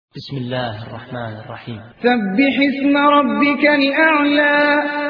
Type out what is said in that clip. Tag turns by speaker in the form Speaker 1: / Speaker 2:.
Speaker 1: بسم الله الرحمن الرحيم.
Speaker 2: سبح اسم ربك الأعلى